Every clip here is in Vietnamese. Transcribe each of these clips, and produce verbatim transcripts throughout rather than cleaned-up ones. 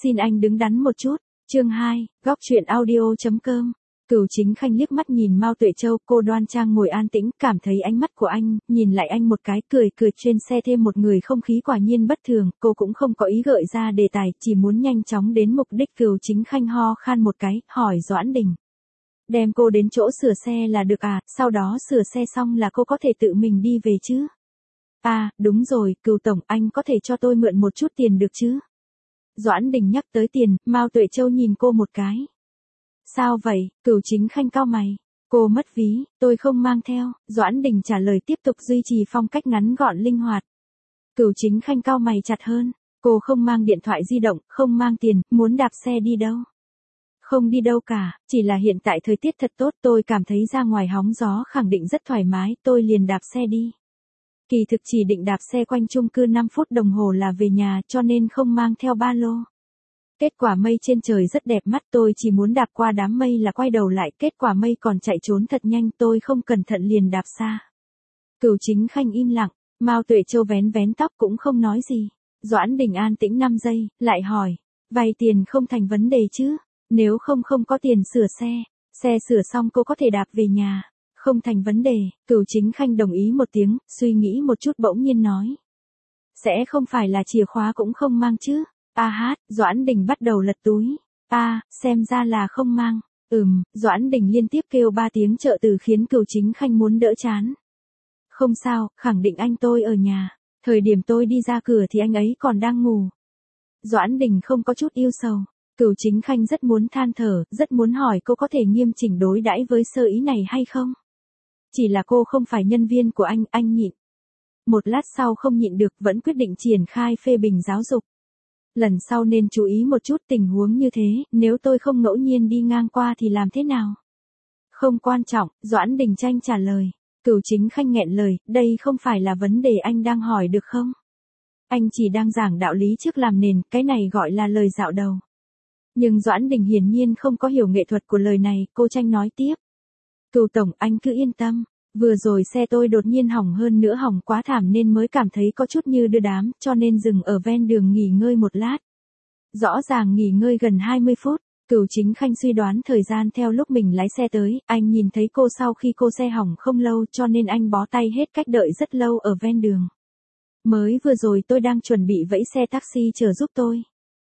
Xin anh đứng đắn một chút. Chương hai, góc truyện audio chấm com. Cửu Chính Khanh liếc mắt nhìn Mao Tuệ Châu, cô đoan trang ngồi an tĩnh, cảm thấy ánh mắt của anh, nhìn lại anh một cái, cười cười. Trên xe thêm một người, không khí quả nhiên bất thường, cô cũng không có ý gợi ra đề tài, chỉ muốn nhanh chóng đến mục đích. Cửu Chính Khanh ho khan một cái, hỏi Doãn Đình. Đem cô đến chỗ sửa xe là được à, sau đó sửa xe xong là cô có thể tự mình đi về chứ? À, đúng rồi, Cửu Tổng, anh có thể cho tôi mượn một chút tiền được chứ? Doãn Đình nhắc tới tiền, Mao Tuệ Châu nhìn cô một cái. Sao vậy? Cửu Chính Khanh cau mày. Cô mất ví, tôi không mang theo. Doãn Đình trả lời tiếp tục duy trì phong cách ngắn gọn linh hoạt. Cửu Chính Khanh cau mày chặt hơn. Cô không mang điện thoại di động, không mang tiền, muốn đạp xe đi đâu? Không đi đâu cả, chỉ là hiện tại thời tiết thật tốt, tôi cảm thấy ra ngoài hóng gió khẳng định rất thoải mái, tôi liền đạp xe đi. Kỳ thực chỉ định đạp xe quanh chung cư năm phút đồng hồ là về nhà, cho nên không mang theo ba lô. Kết quả mây trên trời rất đẹp mắt, tôi chỉ muốn đạp qua đám mây là quay đầu lại, kết quả mây còn chạy trốn thật nhanh, tôi không cẩn thận liền đạp xa. Cửu Chính Khanh im lặng, Mao Tuệ Châu vén vén tóc cũng không nói gì. Doãn Đình an tĩnh năm giây, lại hỏi, vay tiền không thành vấn đề chứ? Nếu không không có tiền sửa xe, xe sửa xong cô có thể đạp về nhà. Không thành vấn đề. Cửu Chính Khanh đồng ý một tiếng, suy nghĩ một chút bỗng nhiên nói. Sẽ không phải là chìa khóa cũng không mang chứ? A hát, Doãn Đình bắt đầu lật túi. A, à, xem ra là không mang. Ừm, Doãn Đình liên tiếp kêu ba tiếng trợ từ khiến Cửu Chính Khanh muốn đỡ chán. Không sao, khẳng định anh tôi ở nhà. Thời điểm tôi đi ra cửa thì anh ấy còn đang ngủ. Doãn Đình không có chút yêu sầu. Cửu Chính Khanh rất muốn than thở, rất muốn hỏi cô có thể nghiêm chỉnh đối đãi với sơ ý này hay không? Chỉ là cô không phải nhân viên của anh, anh nhịn. Một lát sau không nhịn được, vẫn quyết định triển khai phê bình giáo dục. Lần sau nên chú ý một chút tình huống như thế, nếu tôi không ngẫu nhiên đi ngang qua thì làm thế nào? Không quan trọng, Doãn Đình tranh trả lời. Cửu Chính Khanh nghẹn lời, đây không phải là vấn đề anh đang hỏi được không? Anh chỉ đang giảng đạo lý trước làm nền, cái này gọi là lời dạo đầu. Nhưng Doãn Đình hiển nhiên không có hiểu nghệ thuật của lời này, cô tranh nói tiếp. Cửu Tổng, anh cứ yên tâm, vừa rồi xe tôi đột nhiên hỏng, hơn nữa hỏng quá thảm nên mới cảm thấy có chút như đưa đám, cho nên dừng ở ven đường nghỉ ngơi một lát. Rõ ràng nghỉ ngơi gần hai mươi phút, Cửu Chính Khanh suy đoán thời gian theo lúc mình lái xe tới, anh nhìn thấy cô sau khi cô xe hỏng không lâu cho nên anh bó tay hết cách đợi rất lâu ở ven đường. Mới vừa rồi tôi đang chuẩn bị vẫy xe taxi chờ giúp tôi.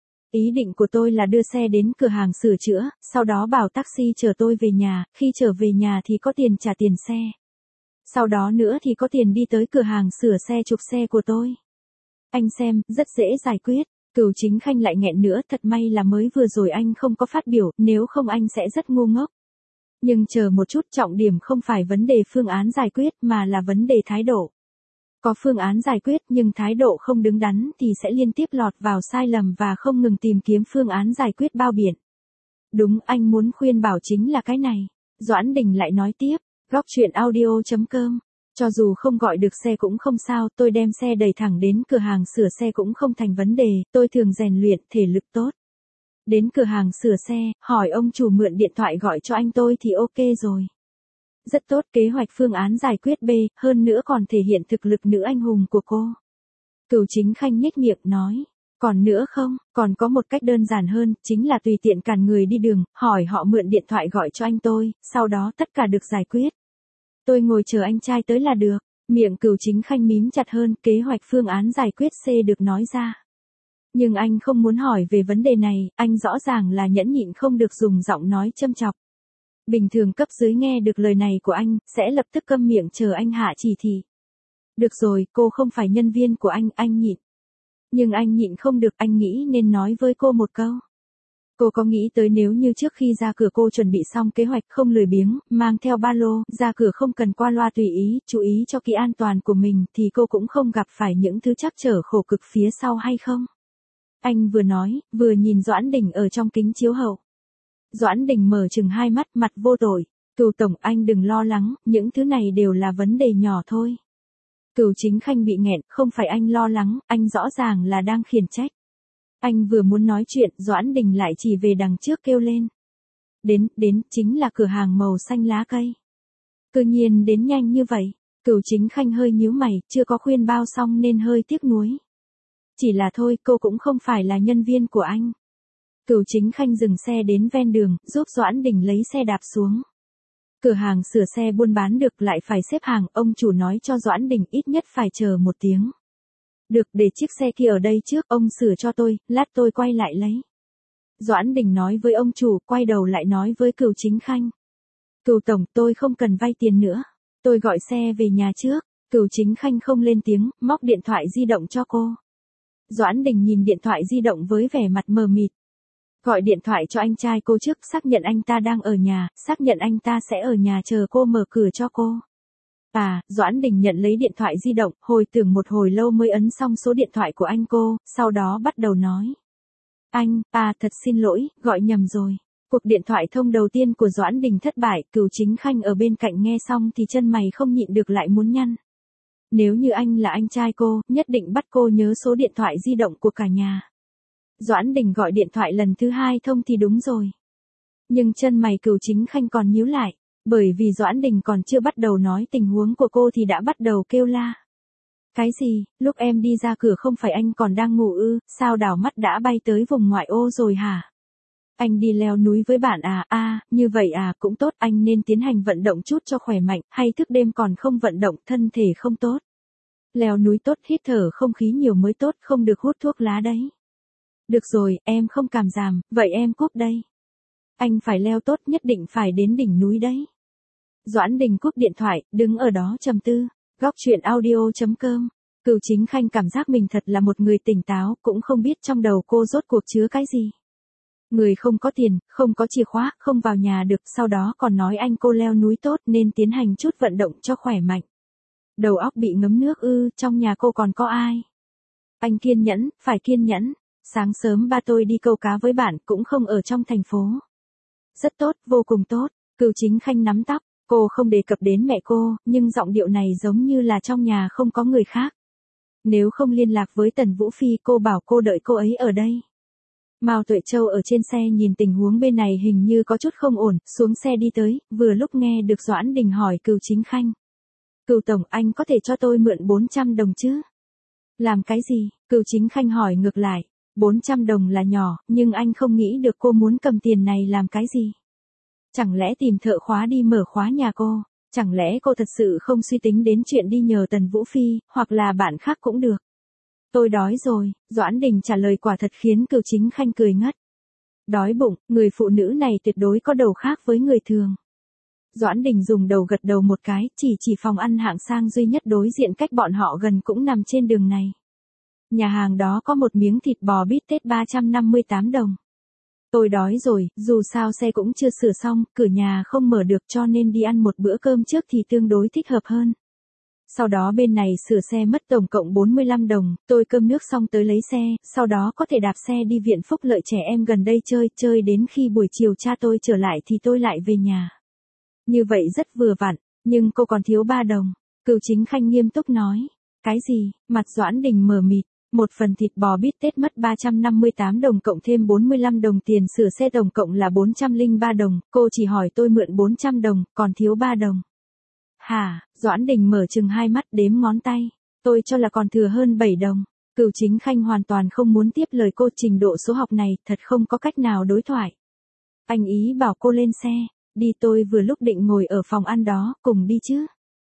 Ý định của tôi là đưa xe đến cửa hàng sửa chữa, sau đó bảo taxi chở tôi về nhà, khi trở về nhà thì có tiền trả tiền xe. Sau đó nữa thì có tiền đi tới cửa hàng sửa xe chụp xe của tôi. Anh xem, rất dễ giải quyết. Cửu Chính Khanh lại nghẹn nữa, thật may là mới vừa rồi anh không có phát biểu, nếu không anh sẽ rất ngu ngốc. Nhưng chờ một chút, trọng điểm không phải vấn đề phương án giải quyết mà là vấn đề thái độ. Có phương án giải quyết nhưng thái độ không đứng đắn thì sẽ liên tiếp lọt vào sai lầm và không ngừng tìm kiếm phương án giải quyết bao biện. Đúng, anh muốn khuyên bảo chính là cái này. Doãn Đình lại nói tiếp, góc truyện audio chấm com. Cho dù không gọi được xe cũng không sao, tôi đem xe đẩy thẳng đến cửa hàng sửa xe cũng không thành vấn đề, tôi thường rèn luyện, thể lực tốt. Đến cửa hàng sửa xe, hỏi ông chủ mượn điện thoại gọi cho anh tôi thì ok rồi. Rất tốt, kế hoạch phương án giải quyết B, hơn nữa còn thể hiện thực lực nữ anh hùng của cô. Cửu Chính Khanh nhếch miệng nói, còn nữa không, còn có một cách đơn giản hơn, chính là tùy tiện cản người đi đường, hỏi họ mượn điện thoại gọi cho anh tôi, sau đó tất cả được giải quyết. Tôi ngồi chờ anh trai tới là được. Miệng Cửu Chính Khanh mím chặt hơn, kế hoạch phương án giải quyết C được nói ra. Nhưng anh không muốn hỏi về vấn đề này, anh rõ ràng là nhẫn nhịn không được dùng giọng nói châm chọc. Bình thường cấp dưới nghe được lời này của anh, sẽ lập tức câm miệng chờ anh hạ chỉ thị. Được rồi, cô không phải nhân viên của anh, anh nhịn. Nhưng anh nhịn không được, anh nghĩ nên nói với cô một câu. Cô có nghĩ tới nếu như trước khi ra cửa cô chuẩn bị xong kế hoạch không lười biếng, mang theo ba lô, ra cửa không cần qua loa tùy ý, chú ý cho kỹ an toàn của mình thì cô cũng không gặp phải những thứ trắc trở khổ cực phía sau hay không? Anh vừa nói, vừa nhìn Doãn Đình ở trong kính chiếu hậu. Doãn Đình mở chừng hai mắt, mặt vô tội. Cửu Tổng, anh đừng lo lắng, những thứ này đều là vấn đề nhỏ thôi. Cửu Chính Khanh bị nghẹn, không phải anh lo lắng, anh rõ ràng là đang khiển trách. Anh vừa muốn nói chuyện, Doãn Đình lại chỉ về đằng trước kêu lên. Đến, đến, chính là cửa hàng màu xanh lá cây. Cơ nhiên đến nhanh như vậy. Cửu Chính Khanh hơi nhíu mày, chưa có khuyên bao xong nên hơi tiếc nuối. Chỉ là thôi, cô cũng không phải là nhân viên của anh. Cửu Chính Khanh dừng xe đến ven đường, giúp Doãn Đình lấy xe đạp xuống. Cửa hàng sửa xe buôn bán được lại phải xếp hàng, ông chủ nói cho Doãn Đình ít nhất phải chờ một tiếng. Được, để chiếc xe kia ở đây trước, ông sửa cho tôi, lát tôi quay lại lấy. Doãn Đình nói với ông chủ, quay đầu lại nói với Cửu Chính Khanh. Cửu tổng, tôi không cần vay tiền nữa. Tôi gọi xe về nhà trước. Cửu Chính Khanh không lên tiếng, móc điện thoại di động cho cô. Doãn Đình nhìn điện thoại di động với vẻ mặt mờ mịt. Gọi điện thoại cho anh trai cô trước, xác nhận anh ta đang ở nhà, xác nhận anh ta sẽ ở nhà chờ cô mở cửa cho cô. À, Doãn Đình nhận lấy điện thoại di động, hồi tưởng một hồi lâu mới ấn xong số điện thoại của anh cô, sau đó bắt đầu nói. Anh, à thật xin lỗi, gọi nhầm rồi. Cuộc điện thoại thông đầu tiên của Doãn Đình thất bại, Cửu Chính Khanh ở bên cạnh nghe xong thì chân mày không nhịn được lại muốn nhăn. Nếu như anh là anh trai cô, nhất định bắt cô nhớ số điện thoại di động của cả nhà. Doãn Đình gọi điện thoại lần thứ hai thông thì đúng rồi. Nhưng chân mày Cửu Chính Khanh còn nhíu lại, bởi vì Doãn Đình còn chưa bắt đầu nói tình huống của cô thì đã bắt đầu kêu la. Cái gì, lúc em đi ra cửa không phải anh còn đang ngủ ư, sao đảo mắt đã bay tới vùng ngoại ô rồi hả? Anh đi leo núi với bạn à, à, như vậy à, cũng tốt, anh nên tiến hành vận động chút cho khỏe mạnh, hay thức đêm còn không vận động, thân thể không tốt. Leo núi tốt, hít thở không khí nhiều mới tốt, không được hút thuốc lá đấy. Được rồi, em không cảm giảm, vậy em cúp đây. Anh phải leo tốt, nhất định phải đến đỉnh núi đấy. Doãn Đình cúp điện thoại, đứng ở đó trầm tư. Góc truyện audio chấm com. Cửu Chính Khanh cảm giác mình thật là một người tỉnh táo, cũng không biết trong đầu cô rốt cuộc chứa cái gì. Người không có tiền, không có chìa khóa, không vào nhà được, sau đó còn nói anh cô leo núi tốt nên tiến hành chút vận động cho khỏe mạnh. Đầu óc bị ngấm nước ư, trong nhà cô còn có ai? Anh kiên nhẫn, phải kiên nhẫn. Sáng sớm ba tôi đi câu cá với bạn, cũng không ở trong thành phố. Rất tốt, vô cùng tốt. Cửu Chính Khanh nắm tóc, cô không đề cập đến mẹ cô, nhưng giọng điệu này giống như là trong nhà không có người khác. Nếu không liên lạc với Tần Vũ Phi, cô bảo cô đợi cô ấy ở đây. Mao Tuệ Châu ở trên xe nhìn tình huống bên này hình như có chút không ổn, xuống xe đi tới, vừa lúc nghe được Doãn Đình hỏi Cửu Chính Khanh. Cửu tổng, anh có thể cho tôi mượn bốn trăm đồng chứ? Làm cái gì? Cửu Chính Khanh hỏi ngược lại. bốn trăm đồng là nhỏ, nhưng anh không nghĩ được cô muốn cầm tiền này làm cái gì? Chẳng lẽ tìm thợ khóa đi mở khóa nhà cô? Chẳng lẽ cô thật sự không suy tính đến chuyện đi nhờ Tần Vũ Phi, hoặc là bạn khác cũng được? Tôi đói rồi, Doãn Đình trả lời quả thật khiến Cửu Chính Khanh cười ngất. Đói bụng, người phụ nữ này tuyệt đối có đầu khác với người thường. Doãn Đình dùng đầu gật đầu một cái, chỉ chỉ phòng ăn hạng sang duy nhất đối diện cách bọn họ gần cũng nằm trên đường này. Nhà hàng đó có một miếng thịt bò bít tết ba trăm năm mươi tám đồng. Tôi đói rồi, dù sao xe cũng chưa sửa xong, cửa nhà không mở được cho nên đi ăn một bữa cơm trước thì tương đối thích hợp hơn. Sau đó bên này sửa xe mất tổng cộng bốn mươi lăm đồng, tôi cơm nước xong tới lấy xe, sau đó có thể đạp xe đi viện phúc lợi trẻ em gần đây chơi, chơi đến khi buổi chiều cha tôi trở lại thì tôi lại về nhà. Như vậy rất vừa vặn, nhưng cô còn thiếu ba đồng. Cửu Chính Khanh nghiêm túc nói. Cái gì? Mặt Doãn Đình mờ mịt. Một phần thịt bò bít tết mất ba trăm năm mươi tám đồng cộng thêm bốn mươi lăm đồng tiền sửa xe tổng cộng là bốn trăm lẻ ba đồng, cô chỉ hỏi tôi mượn bốn trăm đồng, còn thiếu ba đồng. Hả? Doãn Đình mở chừng hai mắt đếm ngón tay. Tôi cho là còn thừa hơn bảy đồng. Cửu Chính Khanh hoàn toàn không muốn tiếp lời cô, trình độ số học này thật không có cách nào đối thoại. Anh ý bảo cô lên xe. Đi, tôi vừa lúc định ngồi ở phòng ăn đó, cùng đi chứ.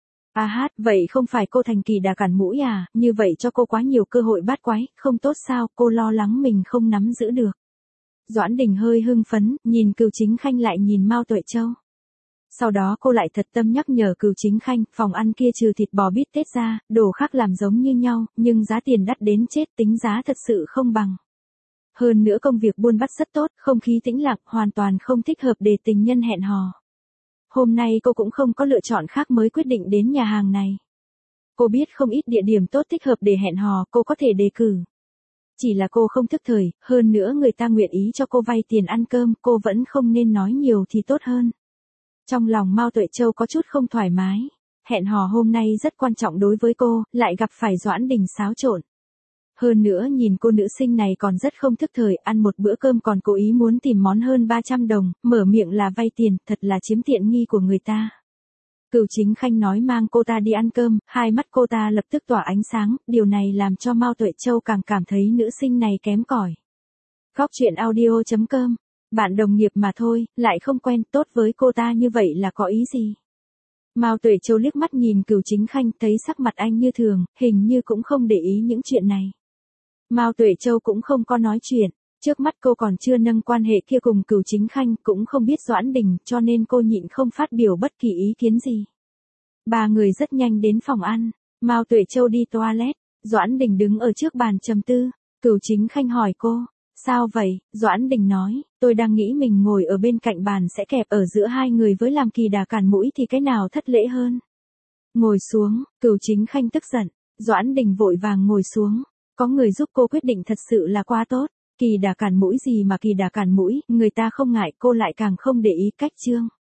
À hát, vậy không phải cô thành kỳ đà cản mũi à, như vậy cho cô quá nhiều cơ hội bát quái, không tốt sao, cô lo lắng mình không nắm giữ được. Doãn Đình hơi hưng phấn, nhìn Cửu Chính Khanh lại nhìn Mao Tuệ Châu. Sau đó cô lại thật tâm nhắc nhở Cửu Chính Khanh, phòng ăn kia trừ thịt bò bít tết ra, đồ khác làm giống như nhau, nhưng giá tiền đắt đến chết, tính giá thật sự không bằng. Hơn nữa công việc buôn bắt rất tốt, không khí tĩnh lặng, hoàn toàn không thích hợp để tình nhân hẹn hò. Hôm nay cô cũng không có lựa chọn khác mới quyết định đến nhà hàng này. Cô biết không ít địa điểm tốt thích hợp để hẹn hò, cô có thể đề cử. Chỉ là cô không thức thời, hơn nữa người ta nguyện ý cho cô vay tiền ăn cơm, cô vẫn không nên nói nhiều thì tốt hơn. Trong lòng Mao Tuệ Châu có chút không thoải mái. Hẹn hò hôm nay rất quan trọng đối với cô, lại gặp phải Doãn Đình xáo trộn. Hơn nữa nhìn cô nữ sinh này còn rất không thức thời, ăn một bữa cơm còn cố ý muốn tìm món hơn ba trăm đồng, mở miệng là vay tiền, thật là chiếm tiện nghi của người ta. Cửu Chính Khanh nói mang cô ta đi ăn cơm, hai mắt cô ta lập tức tỏa ánh sáng, điều này làm cho Mao Tuệ Châu càng cảm thấy nữ sinh này kém cỏi. Góc chuyện audio chấm com. Bạn đồng nghiệp mà thôi, lại không quen, tốt với cô ta như vậy là có ý gì? Mao Tuệ Châu liếc mắt nhìn Cửu Chính Khanh, thấy sắc mặt anh như thường, hình như cũng không để ý những chuyện này. Mao Tuệ Châu cũng không có nói chuyện, trước mắt cô còn chưa nâng quan hệ kia cùng Cửu Chính Khanh, cũng không biết Doãn Đình, cho nên cô nhịn không phát biểu bất kỳ ý kiến gì. Ba người rất nhanh đến phòng ăn, Mao Tuệ Châu đi toilet, Doãn Đình đứng ở trước bàn trầm tư, Cửu Chính Khanh hỏi cô, sao vậy? Doãn Đình nói, tôi đang nghĩ mình ngồi ở bên cạnh bàn sẽ kẹp ở giữa hai người với làm kỳ đà cản mũi thì cái nào thất lễ hơn. Ngồi xuống, Cửu Chính Khanh tức giận, Doãn Đình vội vàng ngồi xuống, có người giúp cô quyết định thật sự là quá tốt, kỳ đà cản mũi gì mà kỳ đà cản mũi, người ta không ngại cô lại càng không để ý cách chương.